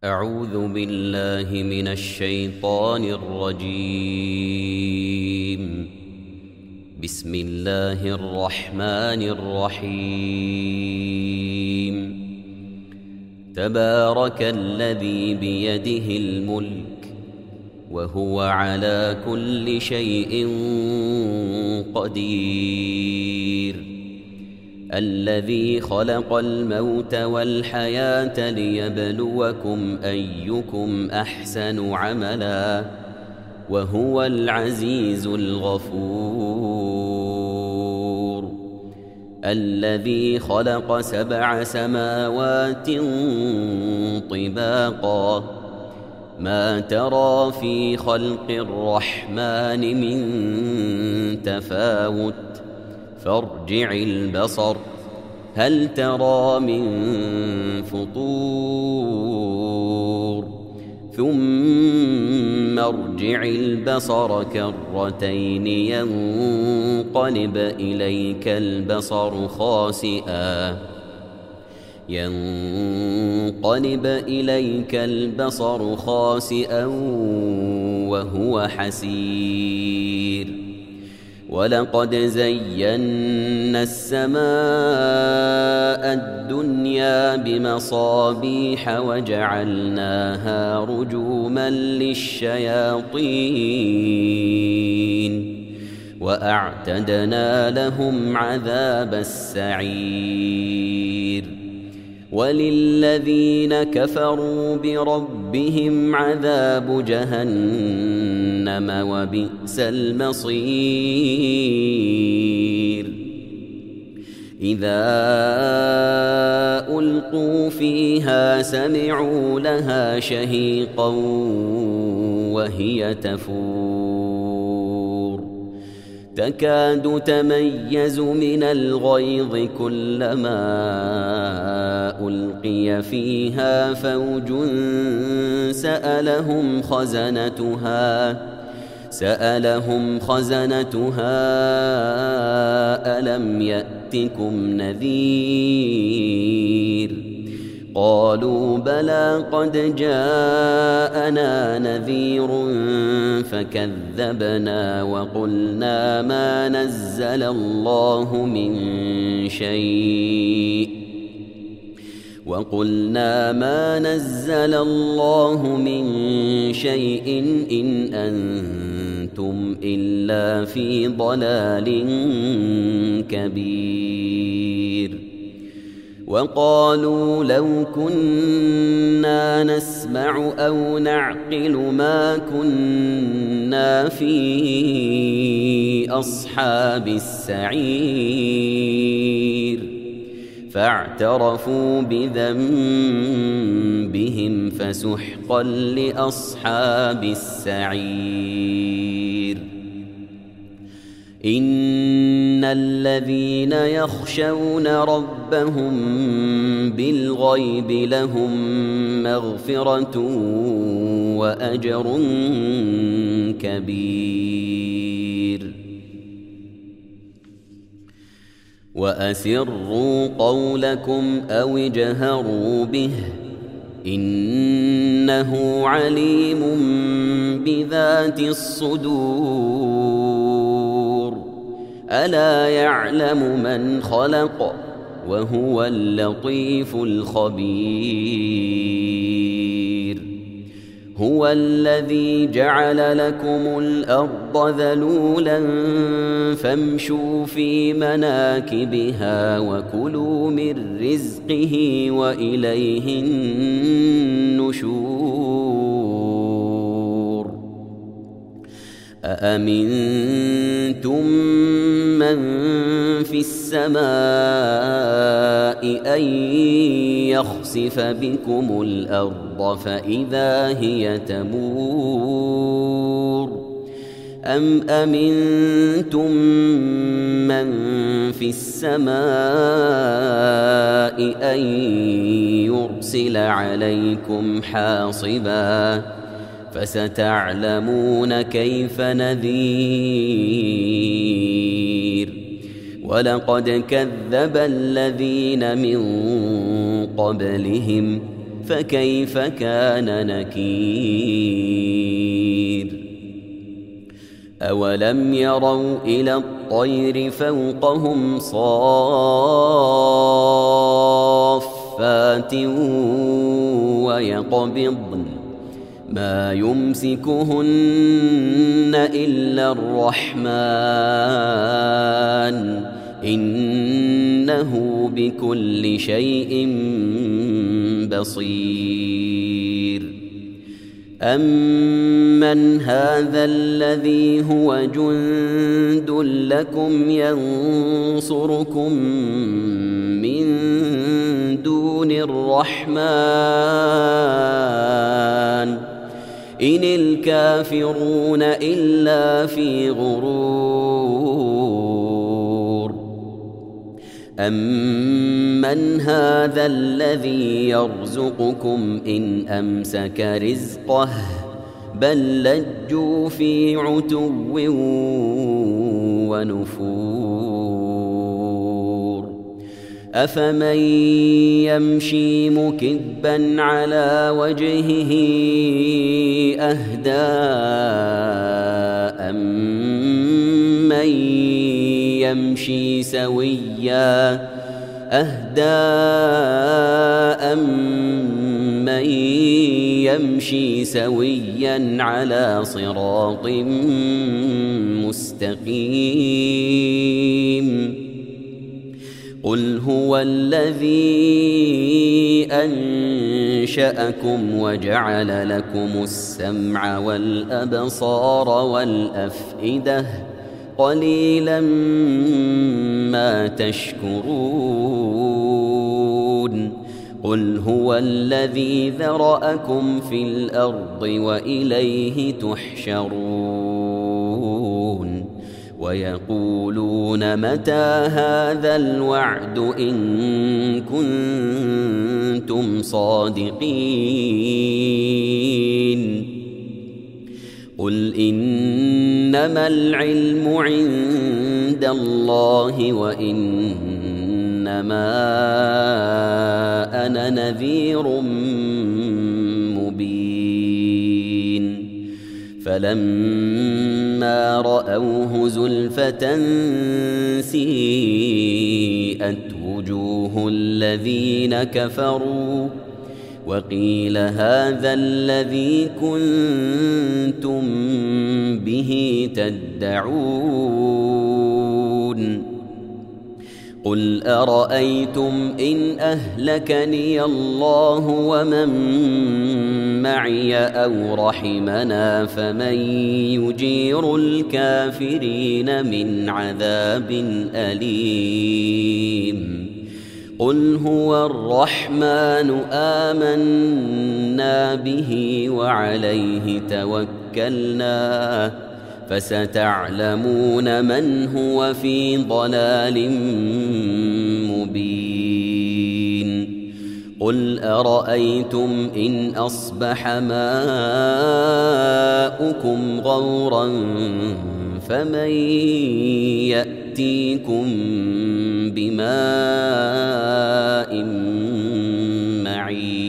أعوذ بالله من الشيطان الرجيم. بسم الله الرحمن الرحيم. تبارك الذي بيده الملك وهو على كل شيء قدير. الذي خلق الموت والحياة ليبلوكم أيكم أحسن عملا وهو العزيز الغفور. الذي خلق 7 سماوات طباقا ما ترى في خلق الرحمن من تفاوت فارجع البصر هل ترى من فطور ثم ارجع البصر كرتين ينقلب إليك البصر خاسئا وهو حسير. ولقد زينا السماء الدنيا بمصابيح وجعلناها رجوما للشياطين وأعتدنا لهم عذاب السعير. وللذين كفروا بربهم عذاب جهنم وبئس المصير. إذا ألقوا فيها سمعوا لها شهيقا وهي تفور تكاد تميز من الغيظ كلما ألقي فيها فوج سألهم خزنتها ألم يأتكم نذير؟ قالوا بلى قد جاءنا نذير فكذبنا وقلنا ما نزل الله من شيء إن أنتم إلا في ضلال كبير. وقالوا لو كنا نسمع أو نعقل ما كنا في أصحاب السعير. فاعترفوا بذنبهم فسحقا لأصحاب السعير. إن الذين يخشون ربهم بالغيب لهم مغفرة وأجر كبير. وأسروا قولكم أو اجهروا به إنه عليم بذات الصدور. ألا يعلم من خلق وهو اللطيف الخبير. هو الذي جعل لكم الأرض ذلولا فامشوا في مناكبها وكلوا من رزقه وإليه النشور. أأمنتم من في السماء أن يخسف بكم الأرض فإذا هي تمور أم أمنتم من في السماء أن يرسل عليكم حاصبا فستعلمون كيف نذير. ولقد كذب الذين من قبلهم فكيف كان نكير أولم يروا إلى الطير فوقهم صافات ويقبضن ما يمسكهن إلا الرحمن إنه بكل شيء بصير أمن هذا الذي هو جند لكم ينصركم من دون الرحمن إن الكافرون إلا في غرور أمن هذا الذي يرزقكم إن أمسك رزقه بل لجوا في عتو ونفور أفمن يمشي مكبا على وجهه أهدى أمن يمشي سويا على صراط مستقيم قل هو الذي أنشأكم وجعل لكم السمع والأبصار والأفئدة قليلا ما تشكرون قل هو الذي ذرأكم في الأرض وإليه تحشرون ويقولون متى هذا الوعد إن كنتم صادقين قل إنما العلم عند الله وإنما أنا نذير مبين فلما رأوه زلفة سيئت وجوه الذين كفروا وقيل هذا الذي كنتم به تدعون قل أرأيتم إن أهلكني الله ومن معي أو رحمنا فمن يجير الكافرين من عذاب أليم قل هو الرحمن آمنا به وعليه توكلنا فستعلمون من هو في ضلال مبين قل أرأيتم إن أصبح ماؤكم غورا فمن يأتيكم بماء معين